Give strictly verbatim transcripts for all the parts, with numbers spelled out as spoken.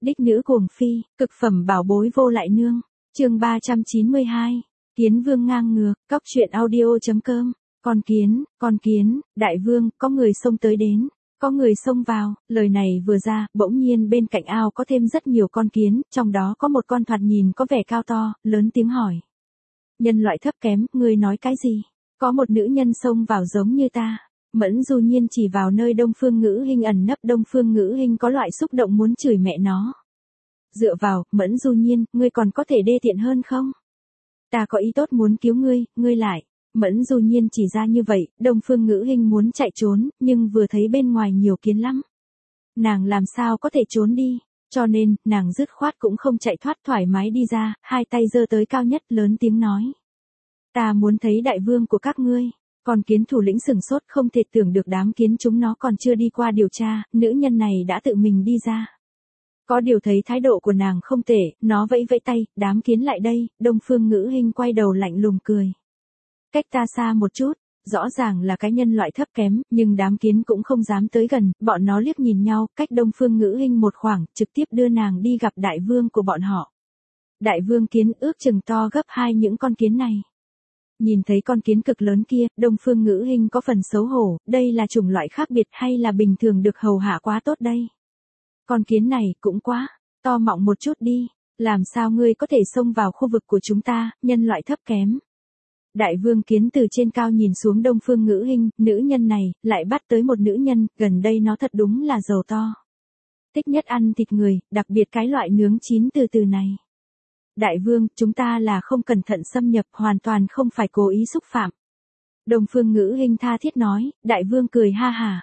Đích nữ cuồng phi, cực phẩm bảo bối vô lại nương. Chương ba trăm chín mươi hai. Kiến vương ngang ngược, cóc truyện audio chấm com. Con kiến, con kiến, đại vương, có người xông tới đến, có người xông vào, lời này vừa ra, bỗng nhiên bên cạnh ao có thêm rất nhiều con kiến, trong đó có một con thoạt nhìn có vẻ cao to, lớn tiếng hỏi. Nhân loại thấp kém, ngươi nói cái gì? Có một nữ nhân xông vào giống như ta. Mẫn Du Nhiên chỉ vào nơi Đông Phương Ngữ Hinh ẩn nấp. Đông Phương Ngữ Hinh có loại xúc động muốn chửi mẹ nó. Dựa vào, Mẫn Du Nhiên, ngươi còn có thể đê tiện hơn không? Ta có ý tốt muốn cứu ngươi, ngươi lại. Mẫn Du Nhiên chỉ ra như vậy, Đông Phương Ngữ Hinh muốn chạy trốn, nhưng vừa thấy bên ngoài nhiều kiến lắm. Nàng làm sao có thể trốn đi, cho nên, nàng dứt khoát cũng không chạy thoát, thoải mái đi ra, hai tay giơ tới cao nhất, lớn tiếng nói. Ta muốn thấy đại vương của các ngươi. Còn kiến thủ lĩnh sửng sốt, không thể tưởng được đám kiến chúng nó còn chưa đi qua điều tra, nữ nhân này đã tự mình đi ra. Có điều thấy thái độ của nàng không tệ, nó vẫy vẫy tay, đám kiến lại đây. Đông Phương Ngữ Hinh quay đầu lạnh lùng cười. Cách ta xa một chút, rõ ràng là cái nhân loại thấp kém, nhưng đám kiến cũng không dám tới gần, bọn nó liếc nhìn nhau, cách Đông Phương Ngữ Hinh một khoảng, trực tiếp đưa nàng đi gặp đại vương của bọn họ. Đại vương kiến ước chừng to gấp hai những con kiến này. Nhìn thấy con kiến cực lớn kia, Đông Phương Ngữ Hinh có phần xấu hổ, đây là chủng loại khác biệt hay là bình thường được hầu hạ quá tốt đây? Con kiến này cũng quá to mọng một chút đi, làm sao ngươi có thể xông vào khu vực của chúng ta, nhân loại thấp kém? Đại vương kiến từ trên cao nhìn xuống Đông Phương Ngữ Hinh, nữ nhân này, lại bắt tới một nữ nhân, gần đây nó thật đúng là giàu to. Thích nhất ăn thịt người, đặc biệt cái loại nướng chín từ từ này. Đại vương, chúng ta là không cẩn thận xâm nhập, hoàn toàn không phải cố ý xúc phạm. Đông Phương Ngữ Hinh tha thiết nói, đại vương cười ha hả.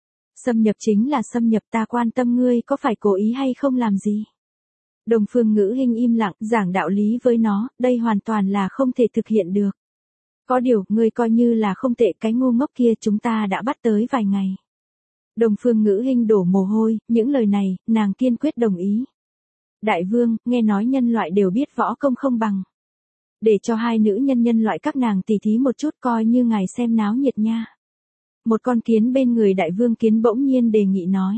Xâm nhập chính là xâm nhập, ta quan tâm ngươi có phải cố ý hay không làm gì. Đông Phương Ngữ Hinh im lặng, giảng đạo lý với nó, đây hoàn toàn là không thể thực hiện được. Có điều, ngươi coi như là không tệ, cái ngu ngốc kia chúng ta đã bắt tới vài ngày. Đông Phương Ngữ Hinh đổ mồ hôi, những lời này, nàng kiên quyết đồng ý. Đại vương, nghe nói nhân loại đều biết võ công không bằng. Để cho hai nữ nhân nhân loại các nàng tỉ thí một chút coi như ngài xem náo nhiệt nha. Một con kiến bên người đại vương kiến bỗng nhiên đề nghị nói.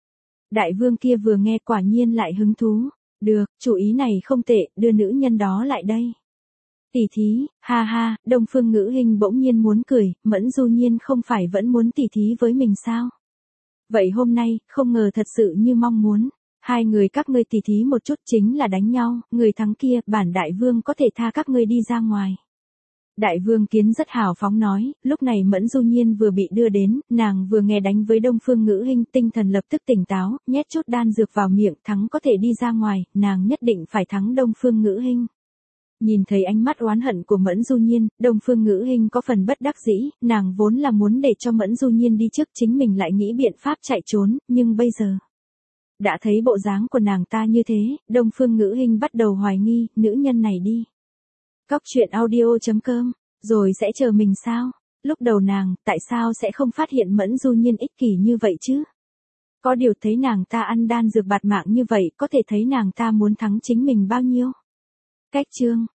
Đại vương kia vừa nghe quả nhiên lại hứng thú. Được, chủ ý này không tệ, đưa nữ nhân đó lại đây. Tỉ thí, ha ha, Đông Phương Ngữ Hinh bỗng nhiên muốn cười, Mẫn Du Nhiên không phải vẫn muốn tỉ thí với mình sao? Vậy hôm nay, không ngờ thật sự như mong muốn. Hai người các ngươi tỉ thí một chút chính là đánh nhau, người thắng kia, bản đại vương có thể tha các ngươi đi ra ngoài. Đại vương kiến rất hào phóng nói, lúc này Mẫn Du Nhiên vừa bị đưa đến, nàng vừa nghe đánh với Đông Phương Ngữ Hinh, tinh thần lập tức tỉnh táo, nhét chút đan dược vào miệng, thắng có thể đi ra ngoài, nàng nhất định phải thắng Đông Phương Ngữ Hinh. Nhìn thấy ánh mắt oán hận của Mẫn Du Nhiên, Đông Phương Ngữ Hinh có phần bất đắc dĩ, nàng vốn là muốn để cho Mẫn Du Nhiên đi trước, chính mình lại nghĩ biện pháp chạy trốn, nhưng bây giờ. Đã thấy bộ dáng của nàng ta như thế, Đông Phương Ngữ Hinh bắt đầu hoài nghi, nữ nhân này đi. Cóc truyện audio chấm com, rồi sẽ chờ mình sao? Lúc đầu nàng, tại sao sẽ không phát hiện Mẫn Du Nhiên ích kỷ như vậy chứ? Có điều thấy nàng ta ăn đan dược bạt mạng như vậy, có thể thấy nàng ta muốn thắng chính mình bao nhiêu? Cách chương.